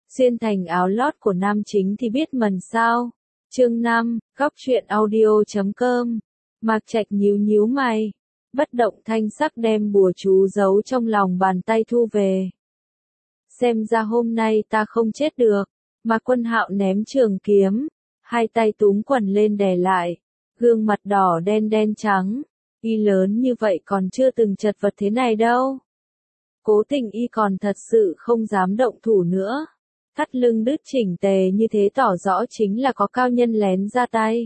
xuyên thành áo lót của nam chính thì biết mần sao. Chương 5, góc truyện audio.com. Mạc Trạch nhíu nhíu mày, bất động thanh sắc đem bùa chú giấu trong lòng bàn tay thu về. Xem ra hôm nay ta không chết được. Mạc Quân Hạo ném trường kiếm, hai tay túm quần lên đè lại, gương mặt đỏ đen đen trắng, y lớn như vậy còn chưa từng chật vật thế này đâu. Cố Tình y còn thật sự không dám động thủ nữa. Thắt lưng đứt chỉnh tề như thế tỏ rõ chính là có cao nhân lén ra tay.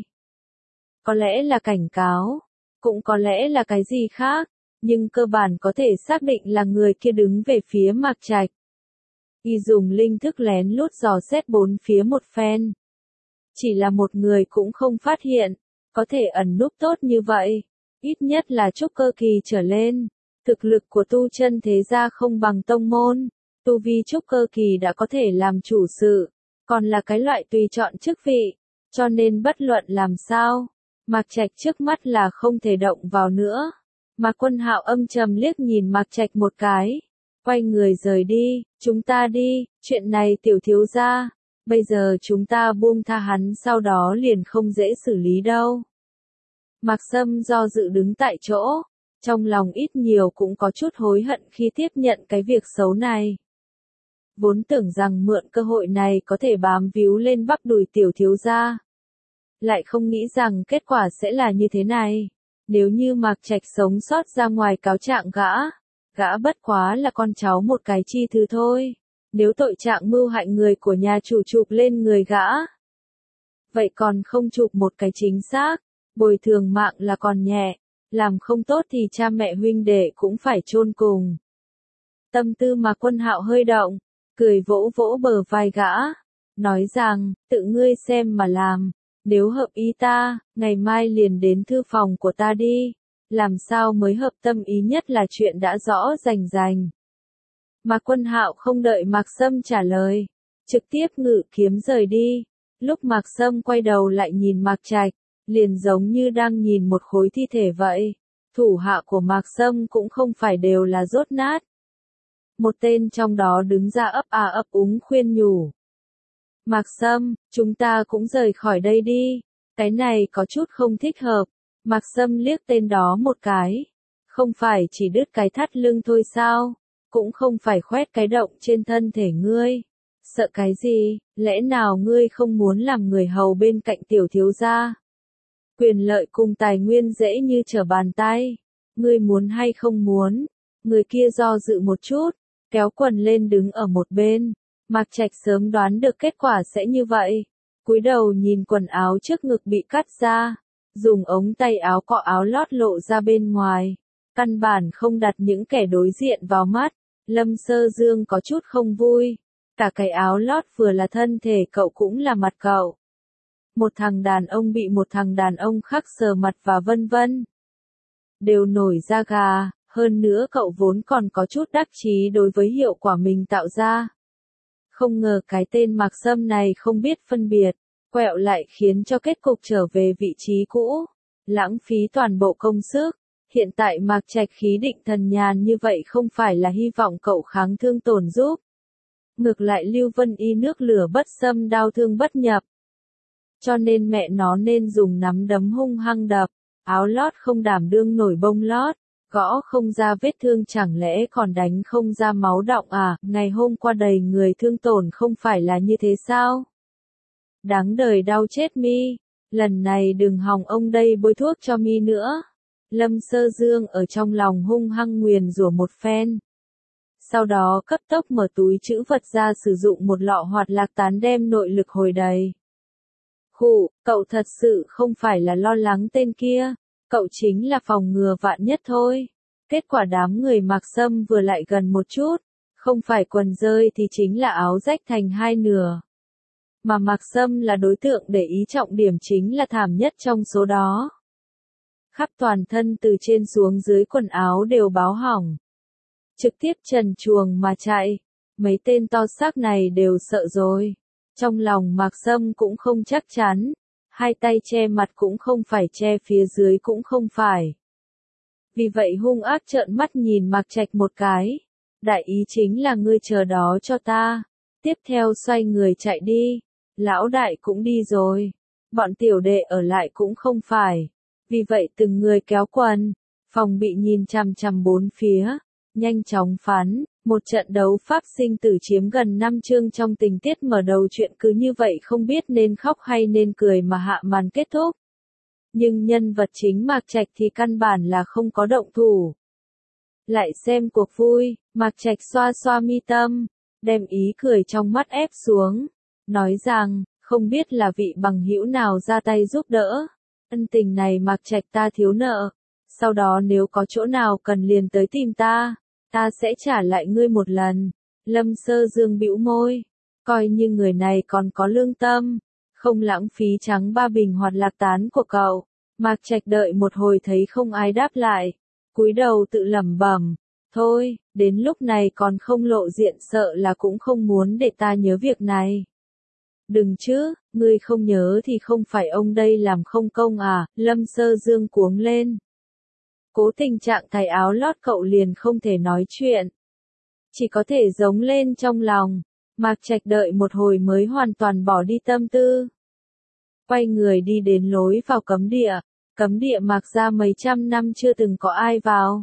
Có lẽ là cảnh cáo, cũng có lẽ là cái gì khác, nhưng cơ bản có thể xác định là người kia đứng về phía Mạc Trạch. Y dùng linh thức lén lút dò xét bốn phía một phen. Chỉ là một người cũng không phát hiện, có thể ẩn núp tốt như vậy, ít nhất là trúc cơ kỳ trở lên. Thực lực của tu chân thế gia không bằng tông môn, tu vi trúc cơ kỳ đã có thể làm chủ sự, còn là cái loại tùy chọn chức vị, cho nên bất luận làm sao, Mạc Trạch trước mắt là không thể động vào nữa. Mạc Quân Hạo âm trầm liếc nhìn Mạc Trạch một cái, quay người rời đi, chúng ta đi, chuyện này tiểu thiếu gia, bây giờ chúng ta buông tha hắn sau đó liền không dễ xử lý đâu. Mạc Sâm do dự đứng tại chỗ, trong lòng ít nhiều cũng có chút hối hận khi tiếp nhận cái việc xấu này. Vốn tưởng rằng mượn cơ hội này có thể bám víu lên bắp đùi tiểu thiếu gia. Lại không nghĩ rằng kết quả sẽ là như thế này. Nếu như Mạc Trạch sống sót ra ngoài cáo trạng gã bất quá là con cháu một cái chi thứ thôi. Nếu tội trạng mưu hại người của nhà chủ chụp lên người gã, vậy còn không chụp một cái chính xác, bồi thường mạng là còn nhẹ, làm không tốt thì cha mẹ huynh đệ cũng phải chôn cùng. Tâm tư Mạc Quân Hạo hơi động, cười vỗ vỗ bờ vai gã, nói rằng, tự ngươi xem mà làm, nếu hợp ý ta, ngày mai liền đến thư phòng của ta đi, làm sao mới hợp tâm ý nhất là chuyện đã rõ rành rành. Mạc Quân Hạo không đợi Mạc Sâm trả lời, trực tiếp ngự kiếm rời đi. Lúc Mạc Sâm quay đầu lại nhìn Mạc Trạch, liền giống như đang nhìn một khối thi thể vậy. Thủ hạ của Mạc Sâm cũng không phải đều là dốt nát. Một tên trong đó đứng ra ấp úng khuyên nhủ. Mạc Sâm, chúng ta cũng rời khỏi đây đi, cái này có chút không thích hợp. Mạc Sâm liếc tên đó một cái. Không phải chỉ đứt cái thắt lưng thôi sao, cũng không phải khoét cái động trên thân thể ngươi. Sợ cái gì, lẽ nào ngươi không muốn làm người hầu bên cạnh tiểu thiếu gia? Quyền lợi cùng tài nguyên dễ như trở bàn tay, ngươi muốn hay không muốn? Người kia do dự một chút, kéo quần lên đứng ở một bên. Mạc Trạch sớm đoán được kết quả sẽ như vậy, cúi đầu nhìn quần áo trước ngực bị cắt ra, dùng ống tay áo cọ áo lót lộ ra bên ngoài, căn bản không đặt những kẻ đối diện vào mắt. Lâm Sơ Dương có chút không vui, cả cái áo lót vừa là thân thể cậu cũng là mặt cậu. Một thằng đàn ông bị một thằng đàn ông khác sờ mặt và vân vân. Đều nổi da gà, hơn nữa cậu vốn còn có chút đắc chí đối với hiệu quả mình tạo ra. Không ngờ cái tên Mạc Sâm này không biết phân biệt, quẹo lại khiến cho kết cục trở về vị trí cũ, lãng phí toàn bộ công sức. Hiện tại Mạc Trạch khí định thần nhàn như vậy không phải là hy vọng cậu kháng thương tổn giúp. Ngược lại Lưu Vân Y nước lửa bất xâm đau thương bất nhập. Cho nên mẹ nó nên dùng nắm đấm hung hăng đập, áo lót không đảm đương nổi bông lót, gõ không ra vết thương chẳng lẽ còn đánh không ra máu đọng à, ngày hôm qua đầy người thương tổn không phải là như thế sao? Đáng đời đau chết mi, lần này đừng hòng ông đây bôi thuốc cho mi nữa. Lâm Sơ Dương ở trong lòng hung hăng nguyền rủa một phen. Sau đó cấp tốc mở túi trữ vật ra sử dụng một lọ hoạt lạc tán đem nội lực hồi đầy. Khụ, cậu thật sự không phải là lo lắng tên kia, cậu chính là phòng ngừa vạn nhất thôi. Kết quả đám người Mạc Sâm vừa lại gần một chút, không phải quần rơi thì chính là áo rách thành hai nửa. Mà Mạc Sâm là đối tượng để ý trọng điểm chính là thảm nhất trong số đó. Khắp toàn thân từ trên xuống dưới quần áo đều báo hỏng. Trực tiếp trần truồng mà chạy, mấy tên to xác này đều sợ rồi. Trong lòng Mạc Sâm cũng không chắc chắn, hai tay che mặt cũng không phải che phía dưới cũng không phải. Vì vậy hung ác trợn mắt nhìn Mạc Trạch một cái, đại ý chính là ngươi chờ đó cho ta, Tiếp theo xoay người chạy đi. Lão đại cũng đi rồi. Bọn tiểu đệ ở lại cũng không phải. Vì vậy từng người kéo quần. Phòng bị nhìn chằm chằm bốn phía. Nhanh chóng phán. Một trận đấu pháp sinh tử chiếm gần 5 chương trong tình tiết mở đầu chuyện cứ như vậy không biết nên khóc hay nên cười mà hạ màn kết thúc. Nhưng nhân vật chính Mạc Trạch thì căn bản là không có động thủ. Lại xem cuộc vui, Mạc Trạch xoa xoa mi tâm, đem ý cười trong mắt ép xuống, nói rằng, không biết là vị bằng hữu nào ra tay giúp đỡ. Ân tình này Mạc Trạch ta thiếu nợ, sau đó nếu có chỗ nào cần liền tới tìm ta sẽ trả lại ngươi một lần. Lâm Sơ Dương bĩu môi, coi như người này còn có lương tâm, không lãng phí trắng 3 bình hoạt lạc tán của cậu. Mạc Trạch đợi một hồi thấy không ai đáp lại, cúi đầu tự lẩm bẩm, thôi, đến lúc này còn không lộ diện sợ là cũng không muốn để ta nhớ việc này. Đừng chứ, ngươi không nhớ thì không phải ông đây làm không công à, Lâm Sơ Dương cuống lên. Cố tình trạng thái áo lót cậu liền không thể nói chuyện. Chỉ có thể giống lên trong lòng. Mạc Trạch đợi một hồi mới hoàn toàn bỏ đi tâm tư. Quay người đi đến lối vào cấm địa. Cấm địa Mạc ra mấy trăm năm chưa từng có ai vào.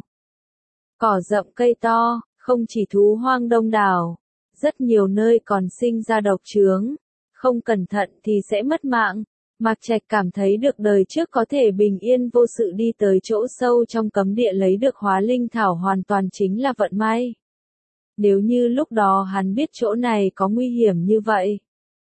Cỏ rậm cây to, không chỉ thú hoang đông đảo. Rất nhiều nơi còn sinh ra độc chướng. Không cẩn thận thì sẽ mất mạng. Mạc Trạch cảm thấy được đời trước có thể bình yên vô sự đi tới chỗ sâu trong cấm địa lấy được hóa linh thảo hoàn toàn chính là vận may. Nếu như lúc đó hắn biết chỗ này có nguy hiểm như vậy,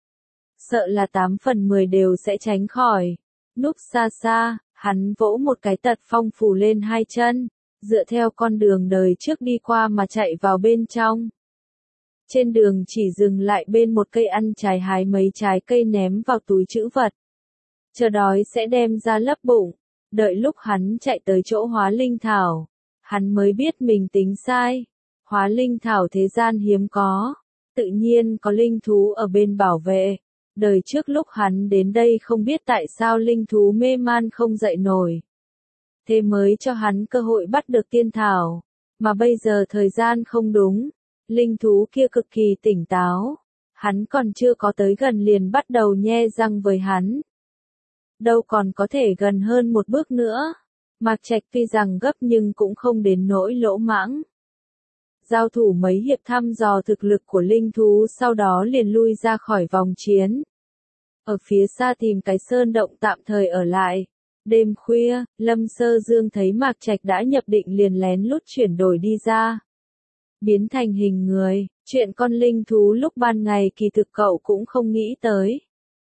sợ là 8 phần 10 đều sẽ tránh khỏi. Núp xa xa, hắn vỗ một cái tật phong phủ lên hai chân, dựa theo con đường đời trước đi qua mà chạy vào bên trong. Trên đường chỉ dừng lại bên một cây ăn trái hái mấy trái cây ném vào túi trữ vật. Chờ đói sẽ đem ra lấp bụng. Đợi lúc hắn chạy tới chỗ hóa linh thảo, hắn mới biết mình tính sai. Hóa linh thảo thế gian hiếm có, tự nhiên có linh thú ở bên bảo vệ. Đời trước lúc hắn đến đây không biết tại sao linh thú mê man không dậy nổi. Thế mới cho hắn cơ hội bắt được tiên thảo. Mà bây giờ thời gian không đúng, linh thú kia cực kỳ tỉnh táo. Hắn còn chưa có tới gần liền bắt đầu nhe răng với hắn. Đâu còn có thể gần hơn một bước nữa. Mạc Trạch tuy rằng gấp nhưng cũng không đến nỗi lỗ mãng. Giao thủ mấy hiệp thăm dò thực lực của linh thú sau đó liền lui ra khỏi vòng chiến. Ở phía xa tìm cái sơn động tạm thời ở lại. Đêm khuya, Lâm Sơ Dương thấy Mạc Trạch đã nhập định liền lén lút chuyển đổi đi ra. Biến thành hình người, chuyện con linh thú lúc ban ngày kỳ thực cậu cũng không nghĩ tới.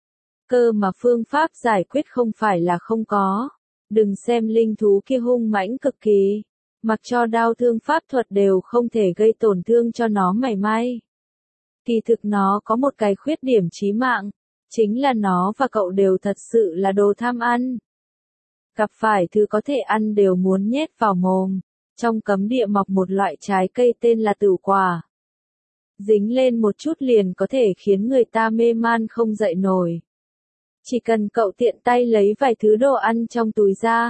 Cơ mà phương pháp giải quyết không phải là không có. Đừng xem linh thú kia hung mãnh cực kỳ. Mặc cho đao thương pháp thuật đều không thể gây tổn thương cho nó mảy may. Kỳ thực nó có một cái khuyết điểm chí mạng. Chính là nó và cậu đều thật sự là đồ tham ăn. Gặp phải thứ có thể ăn đều muốn nhét vào mồm. Trong cấm địa mọc một loại trái cây tên là tửu quả. Dính lên một chút liền có thể khiến người ta mê man không dậy nổi. Chỉ cần cậu tiện tay lấy vài thứ đồ ăn trong túi ra.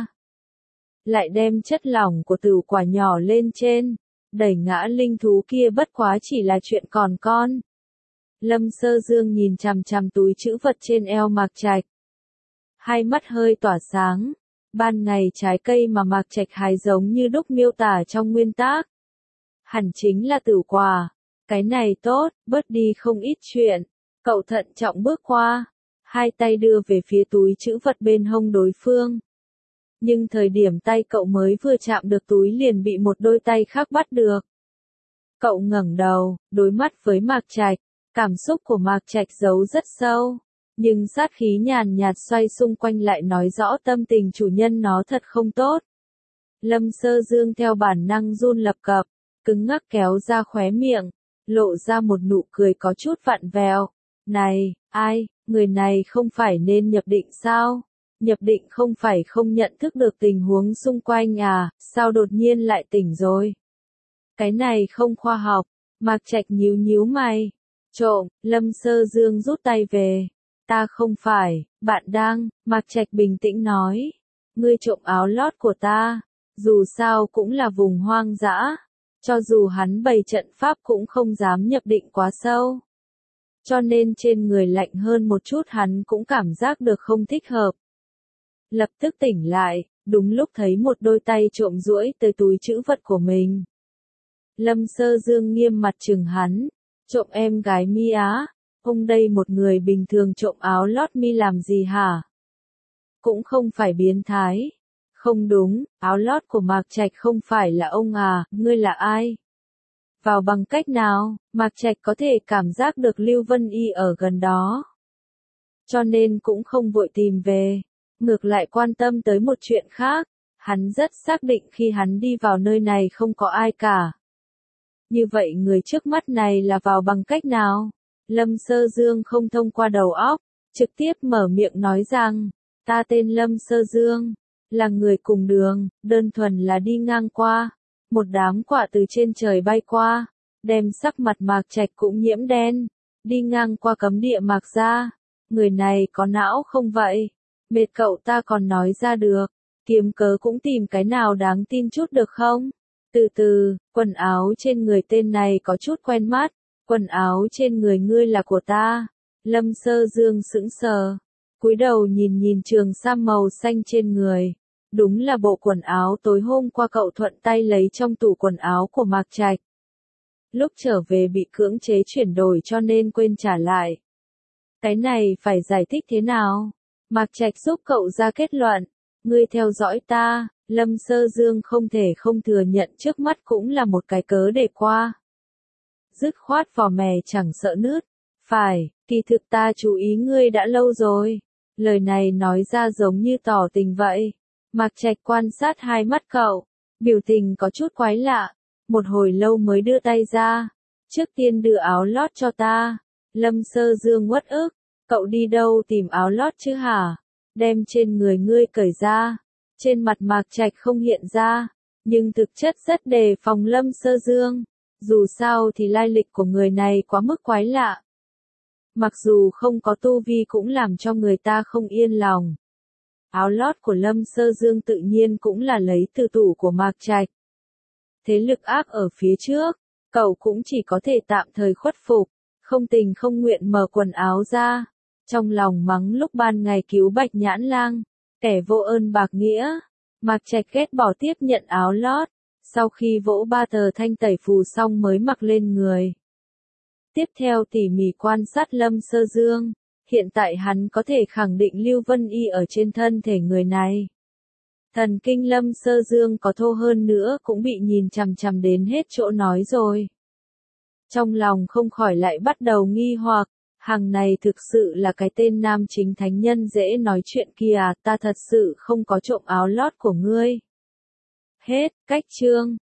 Lại đem chất lỏng của tửu quả nhỏ lên trên. Đẩy ngã linh thú kia bất quá chỉ là chuyện còn con. Lâm Sơ Dương nhìn chằm chằm túi trữ vật trên eo Mạc Trạch. Hai mắt hơi tỏa sáng. Ban ngày trái cây mà Mạc Trạch hái giống như đúc miêu tả trong nguyên tác. Hẳn chính là tửu quả. Cái này tốt, bớt đi không ít chuyện. Cậu thận trọng bước qua. Hai tay đưa về phía túi trữ vật bên hông đối phương. Nhưng thời điểm tay cậu mới vừa chạm được túi liền bị một đôi tay khác bắt được. Cậu ngẩng đầu, đối mắt với Mạc Trạch. Cảm xúc của Mạc Trạch giấu rất sâu. Nhưng sát khí nhàn nhạt xoay xung quanh lại nói rõ tâm tình chủ nhân nó thật không tốt. Lâm Sơ Dương theo bản năng run lập cập, cứng ngắc kéo ra khóe miệng, lộ ra một nụ cười có chút vặn vẹo. Này, ai, người này không phải nên nhập định sao? Nhập định không phải không nhận thức được tình huống xung quanh à, sao đột nhiên lại tỉnh rồi? Cái này không khoa học. Mạc Trạch nhíu nhíu mày. Trộm, Lâm Sơ Dương rút tay về. Ta không phải, bạn đang, Mạc Trạch bình tĩnh nói. Ngươi trộm áo lót của ta, dù sao cũng là vùng hoang dã. Cho dù hắn bày trận pháp cũng không dám nhập định quá sâu. cho nên trên người lạnh hơn một chút hắn cũng cảm giác được không thích hợp. Lập tức tỉnh lại, đúng lúc thấy một đôi tay trộm duỗi tới túi trữ vật của mình. Lâm Sơ Dương nghiêm mặt trừng hắn, trộm em gái mi á, ông đây một người bình thường trộm áo lót mi làm gì hả? Cũng không phải biến thái. Không đúng, áo lót của Mạc Trạch không phải là ông à, ngươi là ai? Vào bằng cách nào, Mạc Trạch có thể cảm giác được Lưu Vân Y ở gần đó. Cho nên cũng không vội tìm về, ngược lại quan tâm tới một chuyện khác, hắn rất xác định khi hắn đi vào nơi này không có ai cả. Như vậy người trước mắt này là vào bằng cách nào? Lâm Sơ Dương không thông qua đầu óc, trực tiếp mở miệng nói rằng, ta tên Lâm Sơ Dương, là người cùng đường, đơn thuần là đi ngang qua. Một đám quạ từ trên trời bay qua, đem sắc mặt Mạc Trạch cũng nhiễm đen, đi ngang qua cấm địa Mạc gia. Người này có não không vậy? Mệt cậu ta còn nói ra được, kiếm cớ cũng tìm cái nào đáng tin chút được không? Từ từ, quần áo trên người tên này có chút quen mắt, quần áo trên người ngươi là của ta. Lâm Sơ Dương sững sờ, cúi đầu nhìn nhìn trường sam màu xanh trên người. Đúng là bộ quần áo tối hôm qua cậu thuận tay lấy trong tủ quần áo của Mạc Trạch. Lúc trở về bị cưỡng chế chuyển đổi cho nên quên trả lại. Cái này phải giải thích thế nào? Mạc Trạch giúp cậu ra kết luận. Ngươi theo dõi ta, Lâm Sơ Dương không thể không thừa nhận trước mắt cũng là một cái cớ để qua. Dứt khoát vỏ mè chẳng sợ nứt. Phải, kỳ thực ta chú ý ngươi đã lâu rồi. Lời này nói ra giống như tỏ tình vậy. Mạc Trạch quan sát hai mắt cậu, biểu tình có chút quái lạ, một hồi lâu mới đưa tay ra. Trước tiên đưa áo lót cho ta. Lâm Sơ Dương uất ức, cậu đi đâu tìm áo lót chứ hả? Đem trên người ngươi cởi ra. Trên mặt Mạc Trạch không hiện ra, nhưng thực chất rất đề phòng Lâm Sơ Dương. Dù sao thì lai lịch của người này quá mức quái lạ. Mặc dù không có tu vi cũng làm cho người ta không yên lòng. Áo lót của Lâm Sơ Dương tự nhiên cũng là lấy từ tủ của Mạc Trạch. Thế lực ác ở phía trước, cậu cũng chỉ có thể tạm thời khuất phục, không tình không nguyện mở quần áo ra. Trong lòng mắng lúc ban ngày cứu Bạch Nhãn Lang, kẻ vô ơn bạc nghĩa. Mạc Trạch ghét bỏ tiếp nhận áo lót, sau khi vỗ ba tờ thanh tẩy phù xong mới mặc lên người. Tiếp theo tỉ mỉ quan sát Lâm Sơ Dương. Hiện tại hắn có thể khẳng định Lưu Vân Y ở trên thân thể người này. Thần kinh Lâm Sơ Dương có thô hơn nữa cũng bị nhìn chằm chằm đến hết chỗ nói rồi. Trong lòng không khỏi lại bắt đầu nghi hoặc, hàng này thực sự là cái tên nam chính thánh nhân dễ nói chuyện kia à, ta thật sự không có trộm áo lót của ngươi. Hết, cách chương.